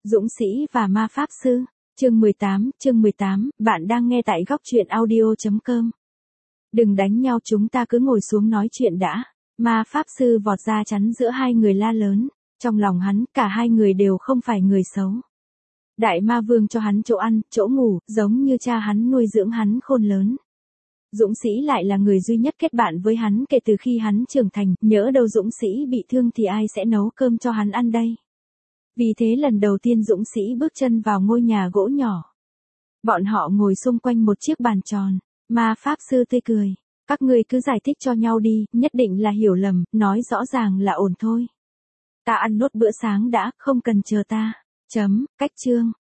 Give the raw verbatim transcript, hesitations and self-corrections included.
Dũng sĩ và ma pháp sư, chương mười tám, chương mười tám, bạn đang nghe tại góc truyện audio chấm com. Đừng đánh nhau, chúng ta cứ ngồi xuống nói chuyện đã. Ma pháp sư vọt ra chắn giữa hai người la lớn, trong lòng hắn, cả hai người đều không phải người xấu. Đại ma vương cho hắn chỗ ăn, chỗ ngủ, giống như cha hắn nuôi dưỡng hắn khôn lớn. Dũng sĩ lại là người duy nhất kết bạn với hắn kể từ khi hắn trưởng thành, nhỡ đâu Dũng sĩ bị thương thì ai sẽ nấu cơm cho hắn ăn đây. Vì thế lần đầu tiên Dũng sĩ bước chân vào ngôi nhà gỗ nhỏ. Bọn họ ngồi xung quanh một chiếc bàn tròn, ma pháp sư tươi cười. Các ngươi cứ giải thích cho nhau đi, nhất định là hiểu lầm, nói rõ ràng là ổn thôi. Ta ăn nốt bữa sáng đã, không cần chờ ta. Chấm, cách chương,